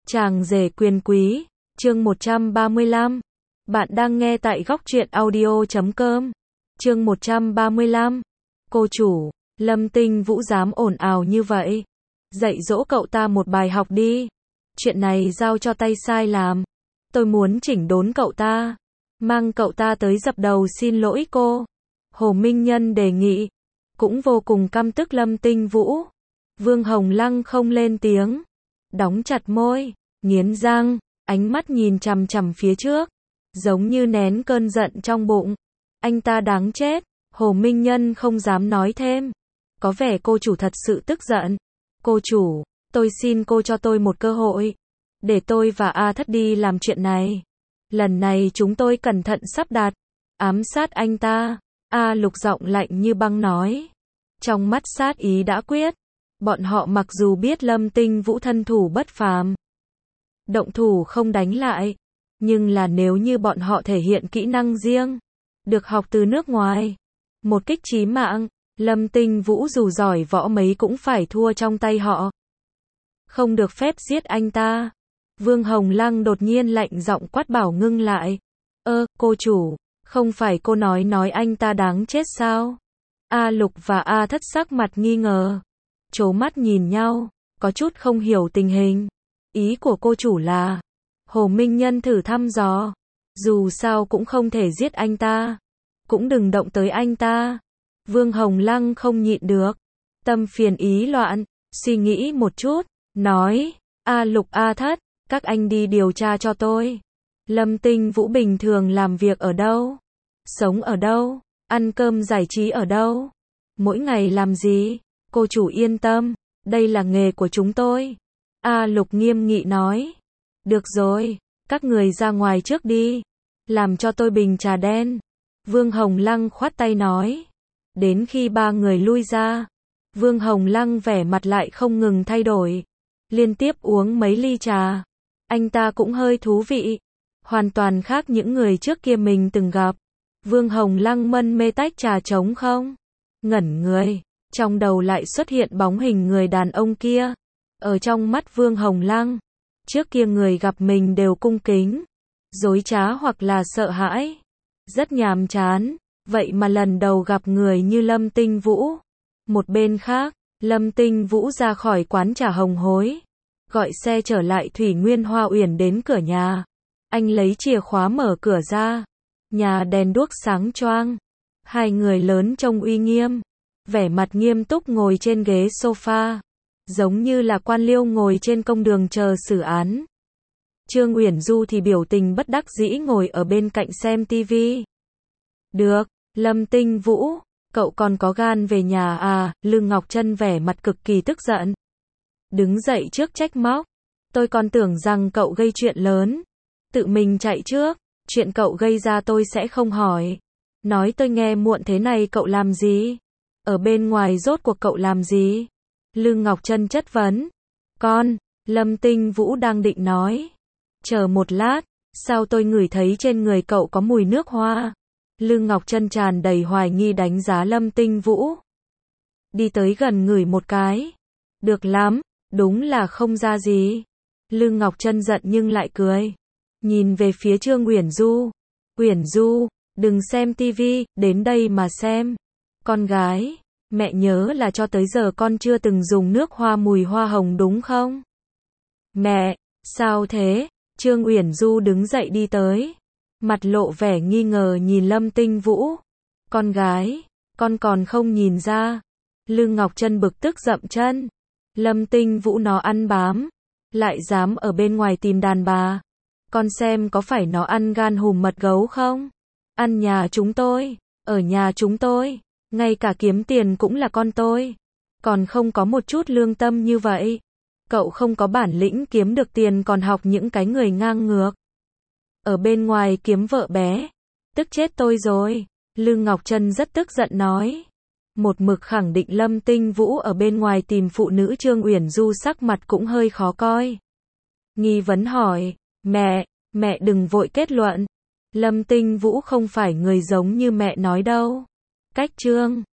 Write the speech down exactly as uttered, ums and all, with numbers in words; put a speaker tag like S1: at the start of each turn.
S1: Chàng rể quyền quý, chương một trăm ba mươi lăm. Bạn đang nghe tại góc truyện audio chấm com. Chương một trăm ba mươi lăm. Cô chủ, Lâm Tinh Vũ dám ồn ào như vậy. Dạy dỗ cậu ta một bài học đi. Chuyện này giao cho tay sai làm. Tôi muốn chỉnh đốn cậu ta. Mang cậu ta tới dập đầu xin lỗi cô. Hồ Minh Nhân đề nghị. Cũng vô cùng căm tức Lâm Tinh Vũ. Vương Hồng Lăng không lên tiếng. Đóng chặt môi, nghiến răng, ánh mắt nhìn chằm chằm phía trước. Giống như nén cơn giận trong bụng. Anh ta đáng chết. Hồ Minh Nhân không dám nói thêm. Có vẻ cô chủ thật sự tức giận. Cô chủ, tôi xin cô cho tôi một cơ hội. Để tôi và A Thất đi làm chuyện này. Lần này chúng tôi cẩn thận sắp đặt. Ám sát anh ta. A Lục giọng lạnh như băng nói. Trong mắt sát ý đã quyết. Bọn họ mặc dù biết Lâm Tinh Vũ thân thủ bất phàm. Động thủ không đánh lại. Nhưng là nếu như bọn họ thể hiện kỹ năng riêng. Được học từ nước ngoài. Một kích chí mạng. Lâm Tinh Vũ dù giỏi võ mấy cũng phải thua trong tay họ. Không được phép giết anh ta. Vương Hồng Lăng đột nhiên lạnh giọng quát bảo ngưng lại. Ơ, cô chủ, không phải cô nói nói anh ta đáng chết sao? A Lục và A Thất sắc mặt nghi ngờ. Trố mắt nhìn nhau, có chút không hiểu tình hình. Ý của cô chủ là, Hồ Minh Nhân thử thăm dò. Dù sao cũng không thể giết anh ta. Cũng đừng động tới anh ta. Vương Hồng Lăng không nhịn được. Tâm phiền ý loạn, suy nghĩ một chút, nói, A Lục A Thất, các anh đi điều tra cho tôi. Lâm Tinh Vũ bình thường làm việc ở đâu? Sống ở đâu? Ăn cơm giải trí ở đâu? Mỗi ngày làm gì? Cô chủ yên tâm, đây là nghề của chúng tôi. A Lục nghiêm nghị nói. Được rồi, các người ra ngoài trước đi. Làm cho tôi bình trà đen. Vương Hồng Lăng khoát tay nói. Đến khi ba người lui ra, Vương Hồng Lăng vẻ mặt lại không ngừng thay đổi. Liên tiếp uống mấy ly trà. Anh ta cũng hơi thú vị. Hoàn toàn khác những người trước kia mình từng gặp. Vương Hồng Lăng mân mê tách trà trống không? Ngẩn người. Trong đầu lại xuất hiện bóng hình người đàn ông kia. Ở trong mắt Vương Hồng Lăng. Trước kia người gặp mình đều cung kính. Dối trá hoặc là sợ hãi. Rất nhàm chán. Vậy mà lần đầu gặp người như Lâm Tinh Vũ. Một bên khác, Lâm Tinh Vũ ra khỏi quán trà Hồng Hối. Gọi xe trở lại Thủy Nguyên Hoa Uyển đến cửa nhà. Anh lấy chìa khóa mở cửa ra. Nhà đèn đuốc sáng choang. Hai người lớn trông uy nghiêm. Vẻ mặt nghiêm túc ngồi trên ghế sofa. Giống như là quan liêu ngồi trên công đường chờ xử án. Trương Uyển Du thì biểu tình bất đắc dĩ ngồi ở bên cạnh xem tivi. Được, Lâm Tinh Vũ, cậu còn có gan về nhà à? Lương Ngọc Trân vẻ mặt cực kỳ tức giận. Đứng dậy trước trách móc. Tôi còn tưởng rằng cậu gây chuyện lớn. Tự mình chạy trước. Chuyện cậu gây ra tôi sẽ không hỏi. Nói tôi nghe muộn thế này cậu làm gì? Ở bên ngoài rốt cuộc cậu làm gì? Lương Ngọc Trân chất vấn. Con, Lâm Tinh Vũ đang định nói. Chờ một lát, sao tôi ngửi thấy trên người cậu có mùi nước hoa? Lương Ngọc Trân tràn đầy hoài nghi đánh giá Lâm Tinh Vũ. Đi tới gần ngửi một cái. Được lắm, đúng là không ra gì. Lương Ngọc Trân giận nhưng lại cười. Nhìn về phía Trương Uyển Du. Uyển Du, đừng xem tivi, đến đây mà xem. Con gái, mẹ nhớ là cho tới giờ con chưa từng dùng nước hoa mùi hoa hồng đúng không? Mẹ, sao thế? Trương Uyển Du đứng dậy đi tới. Mặt lộ vẻ nghi ngờ nhìn Lâm Tinh Vũ. Con gái, con còn không nhìn ra. Lương Ngọc Trân bực tức dậm chân. Lâm Tinh Vũ nó ăn bám. Lại dám ở bên ngoài tìm đàn bà. Con xem có phải nó ăn gan hùm mật gấu không? Ăn nhà chúng tôi, ở nhà chúng tôi. Ngay cả kiếm tiền cũng là con tôi. Còn không có một chút lương tâm như vậy. Cậu không có bản lĩnh kiếm được tiền còn học những cái người ngang ngược. Ở bên ngoài kiếm vợ bé. Tức chết tôi rồi. Lương Ngọc Trân rất tức giận nói. Một mực khẳng định Lâm Tinh Vũ ở bên ngoài tìm phụ nữ. Trương Uyển Du sắc mặt cũng hơi khó coi. Nghi vấn hỏi. Mẹ, mẹ đừng vội kết luận. Lâm Tinh Vũ không phải người giống như mẹ nói đâu. Cách Trương